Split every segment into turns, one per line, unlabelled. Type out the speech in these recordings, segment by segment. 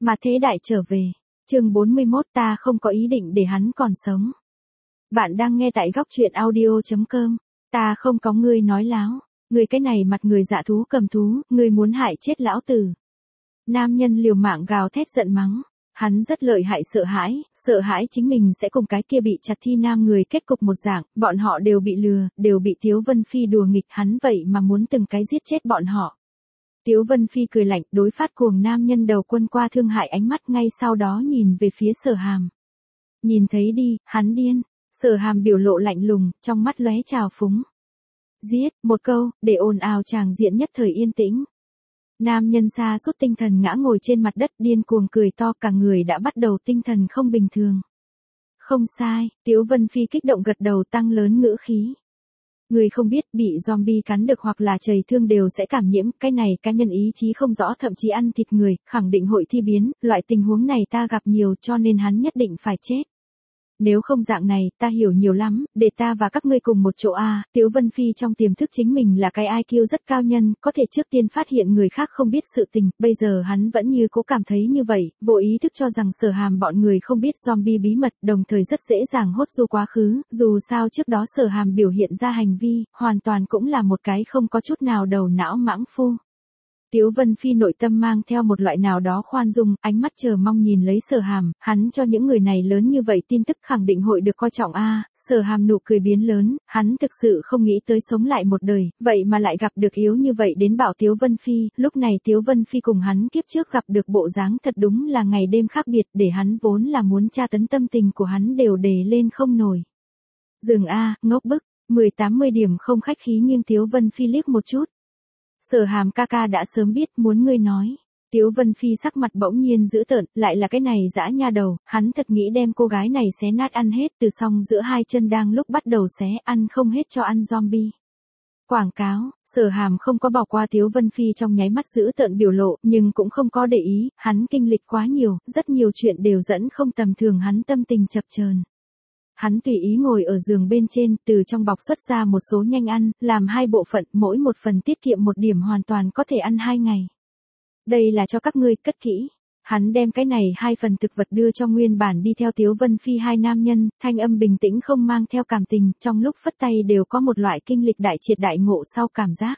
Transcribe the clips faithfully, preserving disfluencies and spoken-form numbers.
Mà thế đại trở về. Chương bốn mươi mốt ta không có ý định để hắn còn sống. Bạn đang nghe tại góc truyện audio chấm com. Ta không có ngươi nói láo. Ngươi cái này mặt người dạ thú cầm thú, ngươi muốn hại chết lão tử. Nam nhân liều mạng gào thét giận mắng. Hắn rất lợi hại sợ hãi, sợ hãi chính mình sẽ cùng cái kia bị chặt thi nam người kết cục một dạng, bọn họ đều bị lừa, đều bị Tiếu Vân Phi đùa nghịch hắn vậy mà muốn từng cái giết chết bọn họ. Tiếu Vân Phi cười lạnh đối phát cuồng nam nhân đầu quân qua thương hại ánh mắt ngay sau đó nhìn về phía Sở Hàm. Nhìn thấy đi, hắn điên. Sở Hàm biểu lộ lạnh lùng, trong mắt lóe trào phúng. Giết, một câu, để ồn ào tràng diện nhất thời yên tĩnh. Nam nhân sa sút tinh thần ngã ngồi trên mặt đất điên cuồng cười to cả người đã bắt đầu tinh thần không bình thường. Không sai, Tiếu Vân Phi kích động gật đầu tăng lớn ngữ khí. Người không biết bị zombie cắn được hoặc là chảy thương đều sẽ cảm nhiễm, cái này cá nhân ý chí không rõ thậm chí ăn thịt người, khẳng định hội thi biến, loại tình huống này ta gặp nhiều cho nên hắn nhất định phải chết. Nếu không dạng này, ta hiểu nhiều lắm, để ta và các ngươi cùng một chỗ a. À, Tiếu Vân Phi trong tiềm thức chính mình là cái i kiu rất cao nhân, có thể trước tiên phát hiện người khác không biết sự tình, bây giờ hắn vẫn như cố cảm thấy như vậy, vô ý thức cho rằng Sở Hàm bọn người không biết zombie bí mật, đồng thời rất dễ dàng hốt du quá khứ, dù sao trước đó Sở Hàm biểu hiện ra hành vi, hoàn toàn cũng là một cái không có chút nào đầu não mãng phu. Tiếu Vân Phi nội tâm mang theo một loại nào đó khoan dung, ánh mắt chờ mong nhìn lấy Sở Hàm, hắn cho những người này lớn như vậy tin tức khẳng định hội được coi trọng a. À, Sở Hàm nụ cười biến lớn, hắn thực sự không nghĩ tới sống lại một đời, vậy mà lại gặp được yếu như vậy đến bảo Tiếu Vân Phi, lúc này Tiếu Vân Phi cùng hắn kiếp trước gặp được bộ dáng thật đúng là ngày đêm khác biệt, để hắn vốn là muốn tra tấn tâm tình của hắn đều đề lên không nổi. Dừng a, ngốc bức, mười tám mươi điểm không khách khí nghiêng Tiếu Vân Phi liếc một chút. Sở Hàm ca ca đã sớm biết muốn ngươi nói. Tiếu Vân Phi sắc mặt bỗng nhiên dữ tợn, lại là cái này dã nha đầu, hắn thật nghĩ đem cô gái này xé nát ăn hết từ song giữa hai chân đang lúc bắt đầu xé ăn không hết cho ăn zombie. Quảng cáo, Sở Hàm không có bỏ qua Tiếu Vân Phi trong nháy mắt dữ tợn biểu lộ, nhưng cũng không có để ý, hắn kinh lịch quá nhiều, rất nhiều chuyện đều dẫn không tầm thường hắn tâm tình chập chờn. Hắn tùy ý ngồi ở giường bên trên, từ trong bọc xuất ra một số nhanh ăn, làm hai bộ phận, mỗi một phần tiết kiệm một điểm hoàn toàn có thể ăn hai ngày. Đây là cho các ngươi, cất kỹ. Hắn đem cái này hai phần thực vật đưa cho nguyên bản đi theo Tiếu Vân Phi hai nam nhân, thanh âm bình tĩnh không mang theo cảm tình, trong lúc phất tay đều có một loại kinh lịch đại triệt đại ngộ sau cảm giác.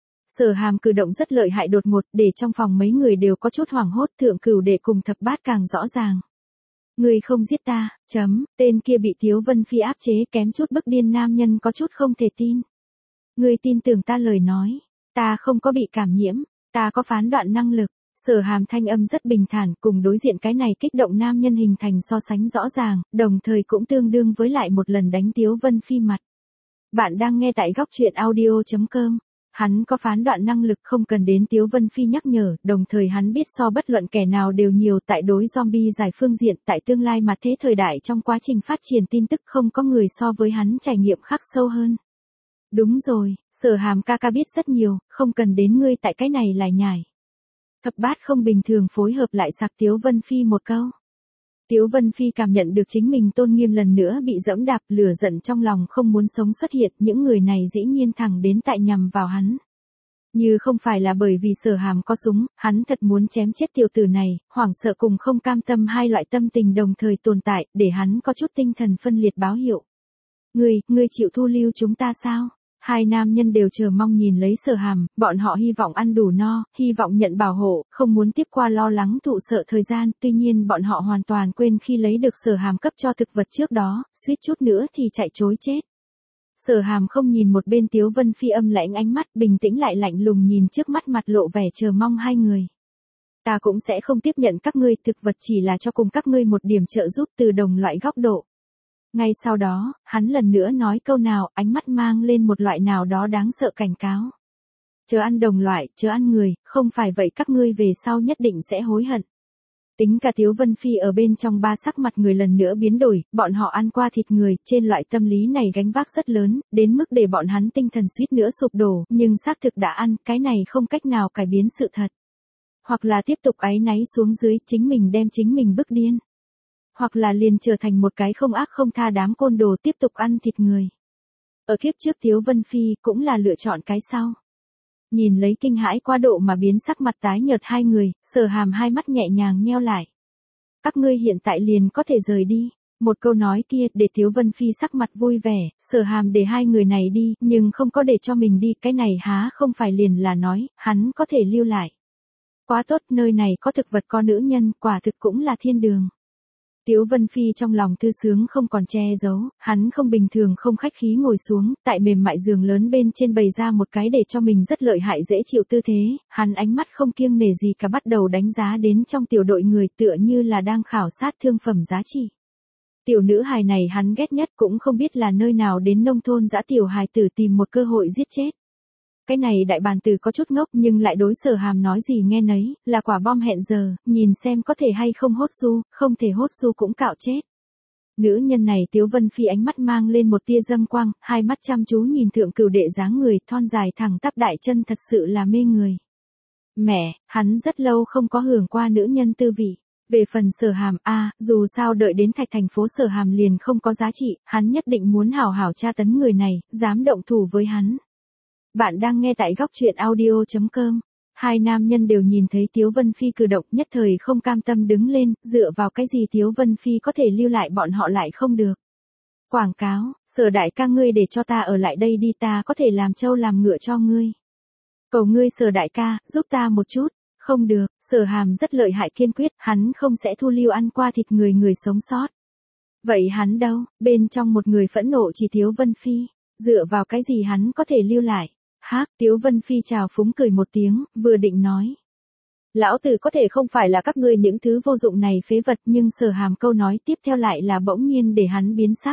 Sở Hàm cử động rất lợi hại đột ngột, để trong phòng mấy người đều có chút hoảng hốt, thượng cửu để cùng thập bát càng rõ ràng. Ngươi không giết ta, chấm, tên kia bị Tiếu Vân Phi áp chế kém chút bức điên nam nhân có chút không thể tin. Ngươi tin tưởng ta lời nói, ta không có bị cảm nhiễm, ta có phán đoạn năng lực. Sở Hàm thanh âm rất bình thản, cùng đối diện cái này kích động nam nhân hình thành so sánh rõ ràng, đồng thời cũng tương đương với lại một lần đánh Tiếu Vân Phi mặt. Bạn đang nghe tại góc truyện audio chấm com. Hắn có phán đoạn năng lực không cần đến Tiếu Vân Phi nhắc nhở, đồng thời hắn biết so bất luận kẻ nào đều nhiều tại đối zombie giải phương diện tại tương lai mà thế thời đại trong quá trình phát triển tin tức không có người so với hắn trải nghiệm khắc sâu hơn. Đúng rồi, Sở Hàm ca ca biết rất nhiều, không cần đến ngươi tại cái này lại nhải. Thập bát không bình thường phối hợp lại sạc Tiếu Vân Phi một câu. Tiếu Vân Phi cảm nhận được chính mình tôn nghiêm lần nữa bị dẫm đạp, lửa giận trong lòng không muốn sống xuất hiện, những người này dĩ nhiên thẳng đến tại nhằm vào hắn. Như không phải là bởi vì Sở Hàm có súng, hắn thật muốn chém chết tiểu tử này, hoảng sợ cùng không cam tâm hai loại tâm tình đồng thời tồn tại, để hắn có chút tinh thần phân liệt báo hiệu. Ngươi, ngươi chịu thu lưu chúng ta sao? Hai nam nhân đều chờ mong nhìn lấy Sở Hàm, bọn họ hy vọng ăn đủ no, hy vọng nhận bảo hộ, không muốn tiếp qua lo lắng thụ sợ thời gian, tuy nhiên bọn họ hoàn toàn quên khi lấy được Sở Hàm cấp cho thực vật trước đó, suýt chút nữa thì chạy trối chết. Sở Hàm không nhìn một bên Tiếu Vân Phi âm lãnh ánh mắt, bình tĩnh lại lạnh lùng nhìn trước mắt mặt lộ vẻ chờ mong hai người. Ta cũng sẽ không tiếp nhận các ngươi, thực vật chỉ là cho cùng các ngươi một điểm trợ giúp từ đồng loại góc độ. Ngay sau đó, hắn lần nữa nói câu nào, ánh mắt mang lên một loại nào đó đáng sợ cảnh cáo. Chớ ăn đồng loại, chớ ăn người, không phải vậy các ngươi về sau nhất định sẽ hối hận. Tính cả Tiếu Vân Phi ở bên trong ba sắc mặt người lần nữa biến đổi, bọn họ ăn qua thịt người, trên loại tâm lý này gánh vác rất lớn, đến mức để bọn hắn tinh thần suýt nữa sụp đổ, nhưng xác thực đã ăn, cái này không cách nào cải biến sự thật. Hoặc là tiếp tục áy náy xuống dưới, chính mình đem chính mình bức điên. Hoặc là liền trở thành một cái không ác không tha đám côn đồ tiếp tục ăn thịt người. Ở kiếp trước Tiếu Vân Phi cũng là lựa chọn cái sau. Nhìn lấy kinh hãi quá độ mà biến sắc mặt tái nhợt hai người, Sở Hàm hai mắt nhẹ nhàng nheo lại. Các ngươi hiện tại liền có thể rời đi. Một câu nói kia để Tiếu Vân Phi sắc mặt vui vẻ, Sở Hàm để hai người này đi, nhưng không có để cho mình đi, cái này há không phải liền là nói, hắn có thể lưu lại. Quá tốt, nơi này có thực vật có nữ nhân, quả thực cũng là thiên đường. Tiếu Vân Phi trong lòng thư sướng không còn che giấu, hắn không bình thường không khách khí ngồi xuống, tại mềm mại giường lớn bên trên bày ra một cái để cho mình rất lợi hại dễ chịu tư thế, hắn ánh mắt không kiêng nể gì cả bắt đầu đánh giá đến trong tiểu đội người tựa như là đang khảo sát thương phẩm giá trị. Tiểu nữ hài này hắn ghét nhất cũng không biết là nơi nào đến nông thôn dã tiểu hài tử tìm một cơ hội giết chết. Cái này đại bàn tử có chút ngốc nhưng lại đối Sở Hàm nói gì nghe nấy, là quả bom hẹn giờ, nhìn xem có thể hay không hốt su, không thể hốt su cũng cạo chết. Nữ nhân này Tiếu Vân Phi ánh mắt mang lên một tia dâm quang, hai mắt chăm chú nhìn thượng cửu đệ dáng người thon dài thẳng tắp đại chân thật sự là mê người. Mẹ, hắn rất lâu không có hưởng qua nữ nhân tư vị. Về phần Sở Hàm a, dù sao đợi đến Thạch thành phố Sở Hàm liền không có giá trị, hắn nhất định muốn hảo hảo tra tấn người này, dám động thủ với hắn. Bạn đang nghe tại góc truyện audio chấm com. Hai nam nhân đều nhìn thấy Tiếu Vân Phi cử động nhất thời không cam tâm đứng lên, dựa vào cái gì Tiếu Vân Phi có thể lưu lại bọn họ lại không được. Quảng cáo, Sở đại ca ngươi để cho ta ở lại đây đi ta có thể làm trâu làm ngựa cho ngươi. Cầu ngươi Sở đại ca, giúp ta một chút. Không được, Sở Hàm rất lợi hại kiên quyết, hắn không sẽ thu lưu ăn qua thịt người người sống sót. Vậy hắn đâu, bên trong một người phẫn nộ chỉ Tiếu Vân Phi, dựa vào cái gì hắn có thể lưu lại. Hác, Tiếu Vân Phi chào phúng cười một tiếng, vừa định nói. Lão tử có thể không phải là các ngươi những thứ vô dụng này phế vật nhưng Sở Hàm câu nói tiếp theo lại là bỗng nhiên để hắn biến sắc.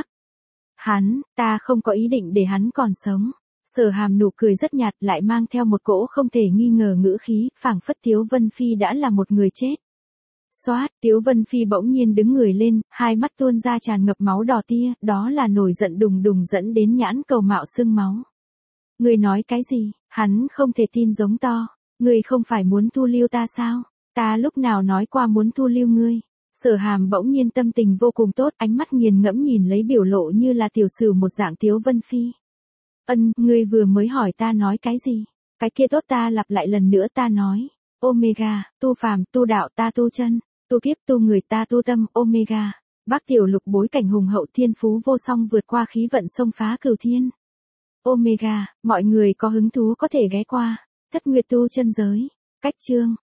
Hắn, ta không có ý định để hắn còn sống. Sở Hàm nụ cười rất nhạt lại mang theo một cỗ không thể nghi ngờ ngữ khí, phảng phất Tiếu Vân Phi đã là một người chết. Xoát, Tiếu Vân Phi bỗng nhiên đứng người lên, hai mắt tuôn ra tràn ngập máu đỏ tia, đó là nổi giận đùng đùng dẫn đến nhãn cầu mạo sưng máu. Ngươi nói cái gì, hắn không thể tin giống to, ngươi không phải muốn thu lưu ta sao, ta lúc nào nói qua muốn thu lưu ngươi. Sở Hàm bỗng nhiên tâm tình vô cùng tốt, ánh mắt nghiền ngẫm nhìn lấy biểu lộ như là tiểu sử một dạng Tiếu Vân Phi. Ân, ngươi vừa mới hỏi ta nói cái gì? Cái kia tốt ta lặp lại lần nữa ta nói. Omega, tu phàm, tu đạo ta tu chân, tu kiếp tu người ta tu tâm, Omega. Bác tiểu lục bối cảnh hùng hậu thiên phú vô song vượt qua khí vận xông phá cửu thiên. Omega, mọi người có hứng thú có thể ghé qua. Thất Nguyệt tu chân giới. Cách chương.